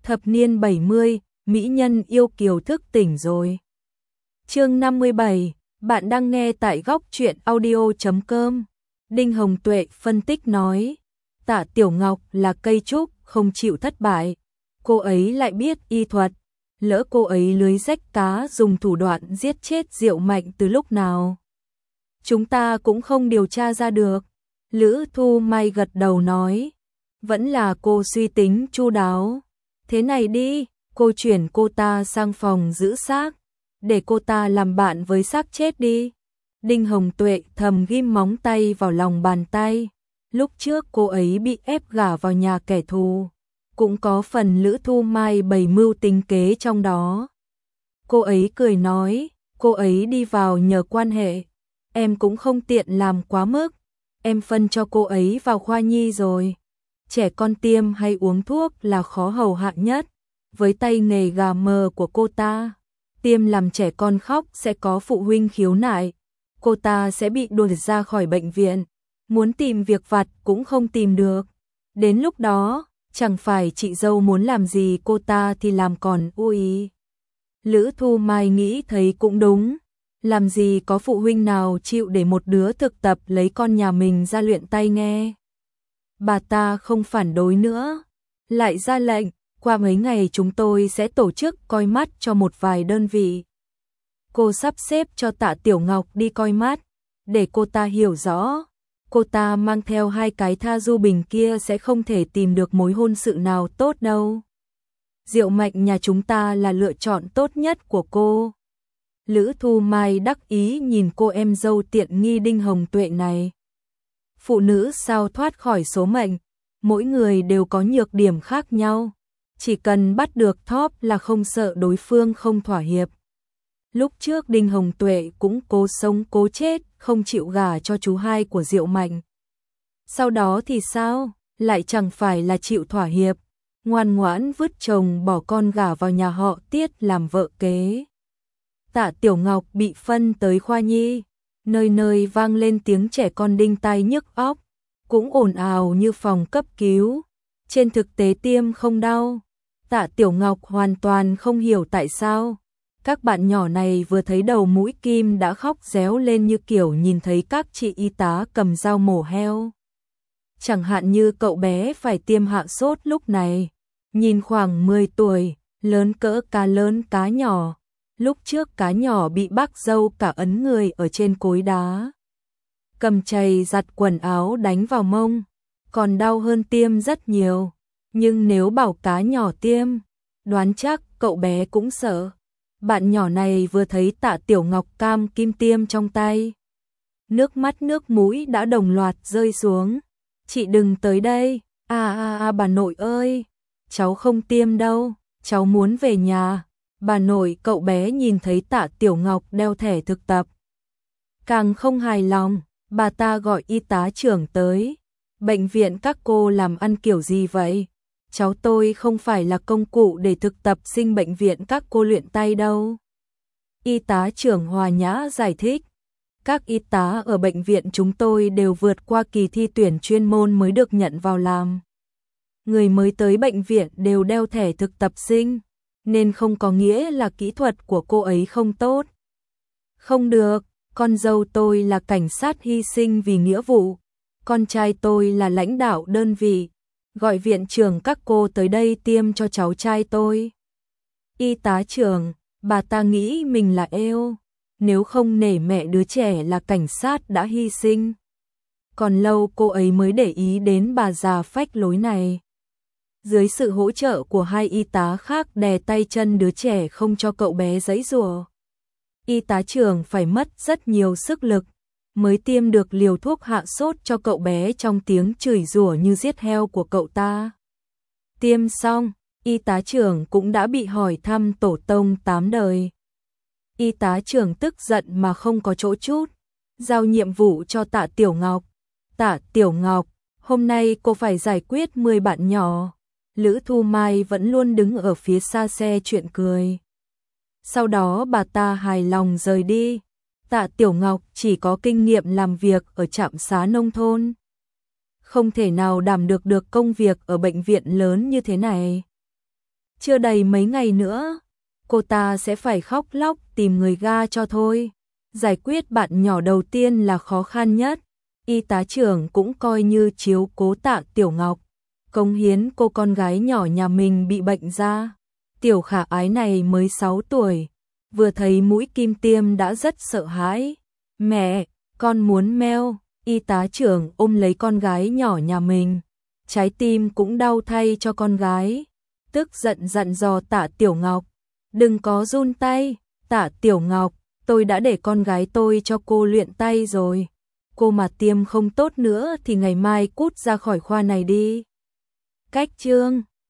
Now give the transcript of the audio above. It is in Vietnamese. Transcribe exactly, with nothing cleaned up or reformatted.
Thập niên bảy mươi, mỹ nhân yêu kiều thức tỉnh rồi. Chương năm mươi bảy, bạn đang nghe tại góc truyện audio chấm com. Đinh Hồng Tuệ phân tích nói, Tạ Tiểu Ngọc là cây trúc không chịu thất bại, cô ấy lại biết y thuật, lỡ cô ấy lưới rách cá dùng thủ đoạn giết chết Diệu Mạnh từ lúc nào. Chúng ta cũng không điều tra ra được. Lữ Thu Mai gật đầu nói, vẫn là cô suy tính chu đáo. Thế này đi, cô chuyển cô ta sang phòng giữ xác, để cô ta làm bạn với xác chết đi. Đinh Hồng Tuệ thầm ghim móng tay vào lòng bàn tay. Lúc trước cô ấy bị ép gả vào nhà kẻ thù, cũng có phần Lữ Thu Mai bày mưu tính kế trong đó. Cô ấy cười nói, cô ấy đi vào nhờ quan hệ, em cũng không tiện làm quá mức. Em phân cho cô ấy vào khoa nhi rồi. Trẻ con tiêm hay uống thuốc là khó hầu hạ nhất. Với tay nghề gà mờ của cô ta, tiêm làm trẻ con khóc sẽ có phụ huynh khiếu nại. Cô ta sẽ bị đuổi ra khỏi bệnh viện. Muốn tìm việc vặt cũng không tìm được. Đến lúc đó, chẳng phải chị dâu muốn làm gì cô ta thì làm còn ui. Lữ Thu Mai nghĩ thấy cũng đúng. Làm gì có phụ huynh nào chịu để một đứa thực tập lấy con nhà mình ra luyện tay nghe. Bà ta không phản đối nữa, lại ra lệnh, qua mấy ngày chúng tôi sẽ tổ chức coi mắt cho một vài đơn vị. Cô sắp xếp cho Tạ Tiểu Ngọc đi coi mắt, để cô ta hiểu rõ, cô ta mang theo hai cái tha du bình kia sẽ không thể tìm được mối hôn sự nào tốt đâu. Diệu Mạnh nhà chúng ta là lựa chọn tốt nhất của cô. Lữ Thu Mai đắc ý nhìn cô em dâu tiện nghi Đinh Hồng Tuệ này. Phụ nữ sao thoát khỏi số mệnh, mỗi người đều có nhược điểm khác nhau. Chỉ cần bắt được top là không sợ đối phương không thỏa hiệp. Lúc trước Đinh Hồng Tuệ cũng cố sống cố chết, không chịu gả cho chú hai của Diệu Mạnh. Sau đó thì sao? Lại chẳng phải là chịu thỏa hiệp, ngoan ngoãn vứt chồng bỏ con gả vào nhà họ Tiết làm vợ kế. Tạ Tiểu Ngọc bị phân tới khoa nhi, nơi nơi vang lên tiếng trẻ con đinh tai nhức óc, cũng ồn ào như phòng cấp cứu. Trên thực tế tiêm không đau. Tạ Tiểu Ngọc hoàn toàn không hiểu tại sao các bạn nhỏ này vừa thấy đầu mũi kim đã khóc réo lên như kiểu nhìn thấy các chị y tá cầm dao mổ heo. Chẳng hạn như cậu bé phải tiêm hạ sốt lúc này, nhìn khoảng mười tuổi, lớn cỡ cá lớn cá nhỏ. Lúc trước cá nhỏ bị bác dâu cả ấn người ở trên cối đá. Cầm chày giặt quần áo đánh vào mông, còn đau hơn tiêm rất nhiều. Nhưng nếu bảo cá nhỏ tiêm, đoán chắc cậu bé cũng sợ. Bạn nhỏ này vừa thấy Tạ Tiểu Ngọc cam kim tiêm trong tay, nước mắt nước mũi đã đồng loạt rơi xuống. Chị đừng tới đây, à à à bà nội ơi, cháu không tiêm đâu, cháu muốn về nhà. Bà nội cậu bé nhìn thấy Tạ Tiểu Ngọc đeo thẻ thực tập, càng không hài lòng, bà ta gọi y tá trưởng tới. Bệnh viện các cô làm ăn kiểu gì vậy? Cháu tôi không phải là công cụ để thực tập sinh bệnh viện các cô luyện tay đâu. Y tá trưởng hòa nhã giải thích, các y tá ở bệnh viện chúng tôi đều vượt qua kỳ thi tuyển chuyên môn mới được nhận vào làm. Người mới tới bệnh viện đều đeo thẻ thực tập sinh, nên không có nghĩa là kỹ thuật của cô ấy không tốt. Không được, con dâu tôi là cảnh sát hy sinh vì nghĩa vụ, con trai tôi là lãnh đạo đơn vị, gọi viện trưởng các cô tới đây tiêm cho cháu trai tôi. Y tá trưởng, bà ta nghĩ mình là eo, nếu không nể mẹ đứa trẻ là cảnh sát đã hy sinh. Còn lâu cô ấy mới để ý đến bà già phách lối này. Dưới sự hỗ trợ của hai y tá khác đè tay chân đứa trẻ không cho cậu bé giãy giụa. Y tá trưởng phải mất rất nhiều sức lực mới tiêm được liều thuốc hạ sốt cho cậu bé trong tiếng chửi rủa như giết heo của cậu ta. Tiêm xong, y tá trưởng cũng đã bị hỏi thăm tổ tông tám đời. Y tá trưởng tức giận mà không có chỗ chút, giao nhiệm vụ cho Tạ Tiểu Ngọc. Tạ Tiểu Ngọc, hôm nay cô phải giải quyết mười bạn nhỏ. Lữ Thu Mai vẫn luôn đứng ở phía xa xe chuyện cười. Sau đó bà ta hài lòng rời đi. Tạ Tiểu Ngọc chỉ có kinh nghiệm làm việc ở trạm xá nông thôn, không thể nào đảm được được công việc ở bệnh viện lớn như thế này. chưa đầy mấy ngày nữa, cô ta sẽ phải khóc lóc tìm người ga cho thôi. Giải quyết bạn nhỏ đầu tiên là khó khăn nhất. Y tá trưởng cũng coi như chiếu cố Tạ Tiểu Ngọc, cống hiến cô con gái nhỏ nhà mình bị bệnh ra. Tiểu khả ái này mới sáu tuổi, vừa thấy mũi kim tiêm đã rất sợ hãi. Mẹ, con muốn meo. Y tá trưởng ôm lấy con gái nhỏ nhà mình, trái tim cũng đau thay cho con gái. Tức giận dặn dò Tạ Tiểu Ngọc, đừng có run tay. Tạ Tiểu Ngọc, tôi đã để con gái tôi cho cô luyện tay rồi. Cô mà tiêm không tốt nữa thì ngày mai cút ra khỏi khoa này đi. Cách chương